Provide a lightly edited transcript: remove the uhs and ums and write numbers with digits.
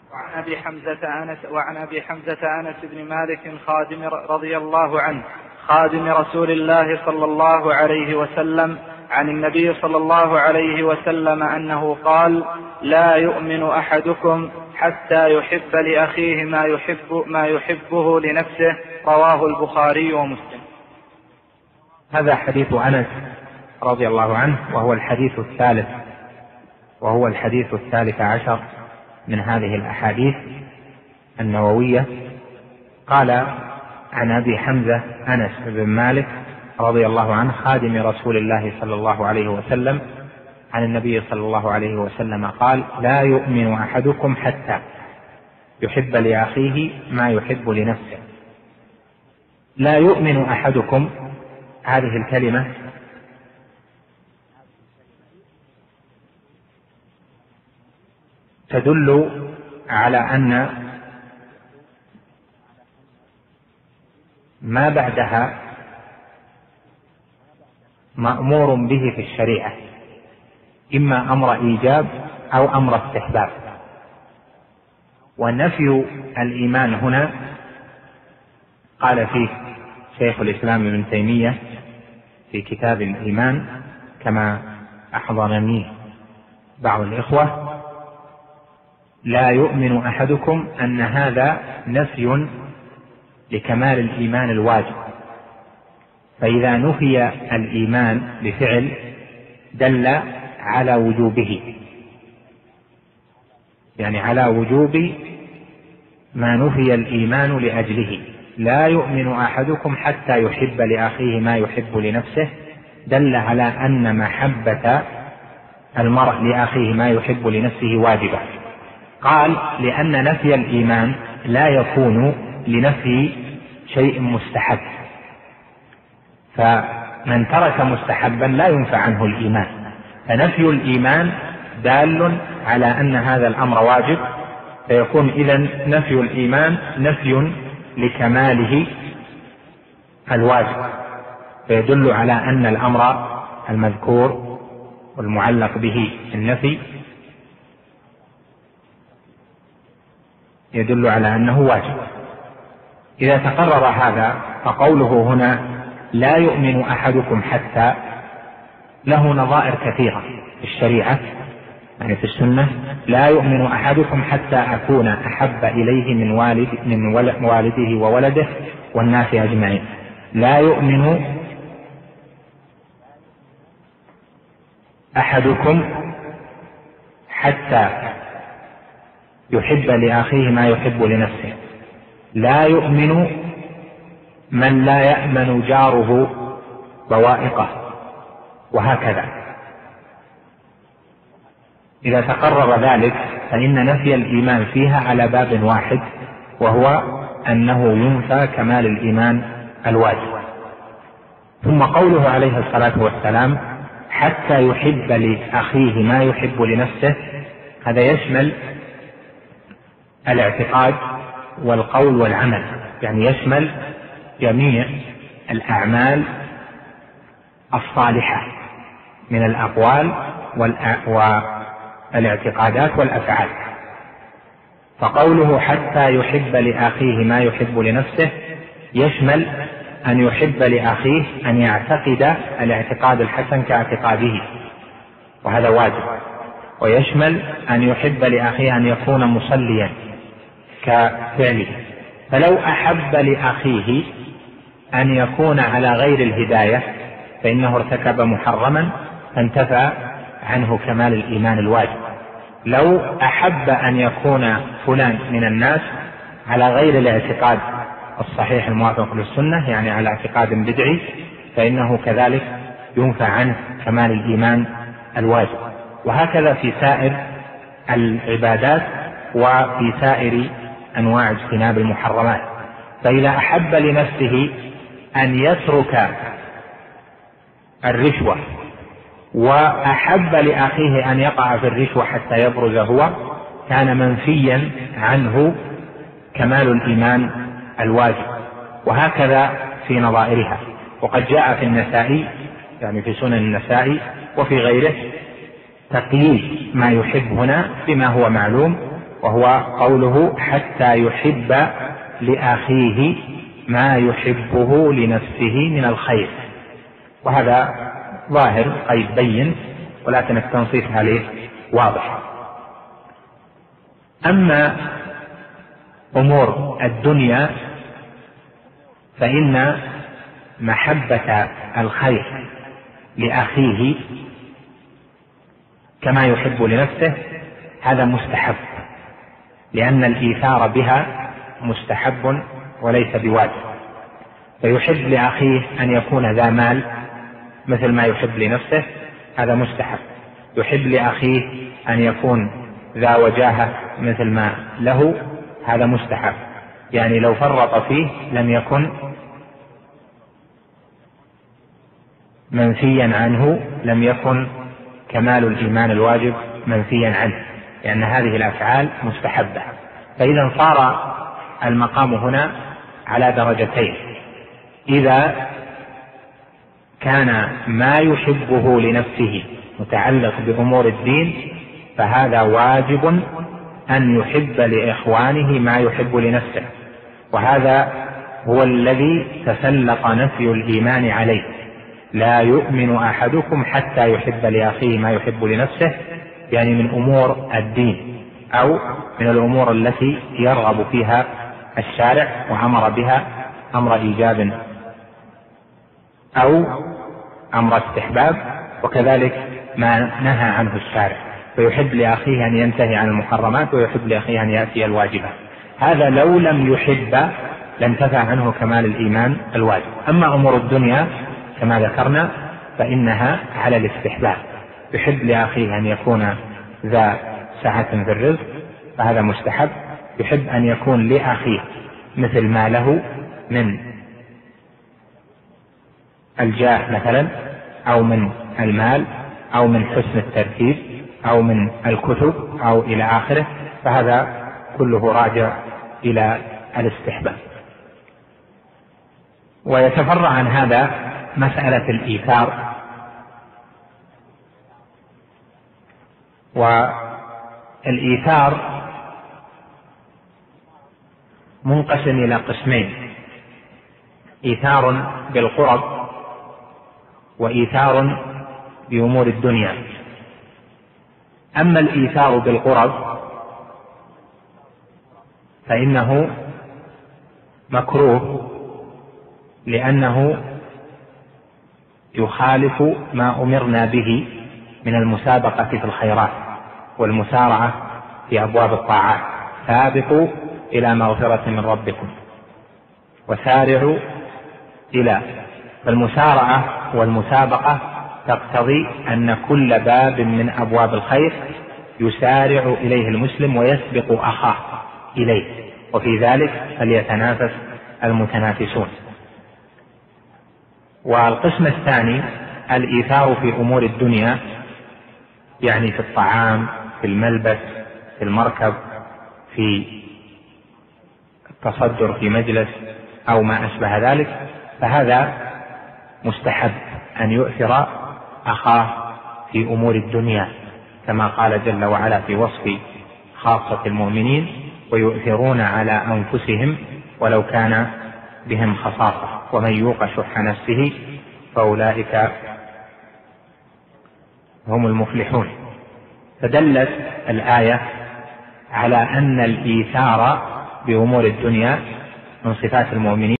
وعن أبي حمزة أنس بن مالك خادم رضي الله عنه خادم رسول الله صلى الله عليه وسلم عن النبي صلى الله عليه وسلم أنه قال: لا يؤمن أحدكم حتى يحب لأخيه ما يحبه لنفسه. رواه البخاري ومسلم. هذا حديث أنس رضي الله عنه، وهو الحديث الثالث عشر من هذه الأحاديث النووية. قال عن أبي حمزة أنس بن مالك رضي الله عنه خادم رسول الله صلى الله عليه وسلم عن النبي صلى الله عليه وسلم قال: لا يؤمن أحدكم حتى يحب لأخيه ما يحب لنفسه. لا يؤمن أحدكم، هذه الكلمة تدل على أن ما بعدها مأمور به في الشريعة، إما أمر إيجاب أو أمر استحباب. ونفي الإيمان هنا قال فيه شيخ الإسلام ابن تيمية في كتاب الإيمان كما أحضرني بعض الإخوة: لا يؤمن أحدكم، أن هذا نفي لكمال الإيمان الواجب، فإذا نفي الإيمان بفعل دل على وجوبه، يعني على وجوب ما نفي الإيمان لأجله. لا يؤمن أحدكم حتى يحب لأخيه ما يحب لنفسه، دل على أن محبة المرء لأخيه ما يحب لنفسه واجبة. قال: لأن نفي الإيمان لا يكون لنفي شيء مستحب، فمن ترك مستحبا لا ينفع عنه الإيمان، فنفي الإيمان دال على أن هذا الأمر واجب، فيكون إذن نفي الإيمان نفي لكماله الواجب، فيدل على أن الأمر المذكور والمعلق به النفي يدل على أنه واجب. إذا تقرر هذا فقوله هنا لا يؤمن أحدكم حتى له نظائر كثيرة في الشريعة، يعني في السنة: لا يؤمن أحدكم حتى أكون أحب إليه من والده وولده والناس أجمعين. لا يؤمن أحدكم حتى يحب لأخيه ما يحب لنفسه. لا يؤمن من لا يأمن جاره بوائقه، وهكذا. إذا تقرر ذلك فإن نفي الإيمان فيها على باب واحد، وهو أنه ينفى كمال الإيمان الواجب. ثم قوله عليه الصلاة والسلام: حتى يحب لأخيه ما يحب لنفسه، هذا يشمل الاعتقاد والقول والعمل، يعني يشمل جميع الأعمال الصالحة من الأقوال والاعتقادات والأفعال. فقوله حتى يحب لأخيه ما يحب لنفسه يشمل أن يحب لأخيه أن يعتقد الاعتقاد الحسن كاعتقاده، وهذا واجب. ويشمل أن يحب لأخيه أن يكون مصليا كفعله. فلو أحب لأخيه أن يكون على غير الهداية فإنه ارتكب محرما، فانتفى عنه كمال الإيمان الواجب. لو أحب أن يكون فلان من الناس على غير الاعتقاد الصحيح الموافق للسنة، يعني على اعتقاد بدعي، فإنه كذلك ينفى عنه كمال الإيمان الواجب. وهكذا في سائر العبادات وفي سائر أنواع اجتناب المحرمات. فإذا أحب لنفسه أن يترك الرشوة وأحب لأخيه أن يقع في الرشوة حتى يبرز هو، كان منفيا عنه كمال الإيمان الواجب. وهكذا في نظائرها. وقد جاء في النسائي، يعني في سنن النسائي وفي غيره، تقييد ما يحب هنا بما هو معلوم، وهو قوله حتى يحب لأخيه ما يحبه لنفسه من الخير، وهذا ظاهر قيد بين، ولكن التنصيص عليه واضح. أما أمور الدنيا فإن محبة الخير لأخيه كما يحب لنفسه هذا مستحب، لأن الإيثار بها مستحب وليس بواجب. فيحب لأخيه أن يكون ذا مال مثل ما يحب لنفسه، هذا مستحب. يحب لأخيه أن يكون ذا وجاهة مثل ما له، هذا مستحب. يعني لو فرط فيه لم يكن منفيا عنه، لم يكن كمال الإيمان الواجب منفيا عنه، لأن هذه الأفعال مستحبة. فإذا صار المقام هنا على درجتين: إذا كان ما يحبه لنفسه متعلق بأمور الدين فهذا واجب أن يحب لإخوانه ما يحب لنفسه، وهذا هو الذي تسلط نفي الإيمان عليه: لا يؤمن أحدكم حتى يحب لأخيه ما يحب لنفسه، يعني من أمور الدين أو من الأمور التي يرغب فيها الشارع وأمر بها أمر إيجاب أو أمر استحباب، وكذلك ما نهى عنه الشارع. فيحب لأخيه أن ينتهي عن المحرمات ويحب لأخيه أن يأتي الواجبات. هذا لو لم يحب لانتفى عنه كمال الإيمان الواجب. أما أمور الدنيا كما ذكرنا فإنها على الاستحباب: يحب لأخيه أن يكون ذا سعة في الرزق فهذا مستحب. يحب أن يكون لأخيه مثل ما له من الجاه مثلا، أو من المال، أو من حسن الترتيب، أو من الكتب، أو إلى آخره، فهذا كله راجع إلى الاستحباب. ويتفرع عن هذا مسألة الإيثار. والإيثار منقسم إلى قسمين: إيثار بالقرب وإيثار بأمور الدنيا. أما الإيثار بالقرب فإنه مكروه، لأنه يخالف ما أمرنا به من المسابقة في الخيرات والمسارعة في أبواب الطاعات: سابقوا إلى مغفرة من ربكم وسارعوا إلى. فالمسارعة والمسابقة تقتضي أن كل باب من أبواب الخير يسارع إليه المسلم ويسبق أخاه إليه، وفي ذلك فليتنافس المتنافسون. والقسم الثاني الإيثار في أمور الدنيا، يعني في الطعام، في الملبس، في المركب، في التصدر في مجلس أو ما أشبه ذلك، فهذا مستحب أن يؤثر أخاه في أمور الدنيا، كما قال جل وعلا في وصف خاصة المؤمنين: ويؤثرون على أنفسهم ولو كان بهم خصاصة ومن يوق شح نفسه فأولئك هم المفلحون. فدلت الآية على أن الإيثار بأمور الدنيا من صفات المؤمنين.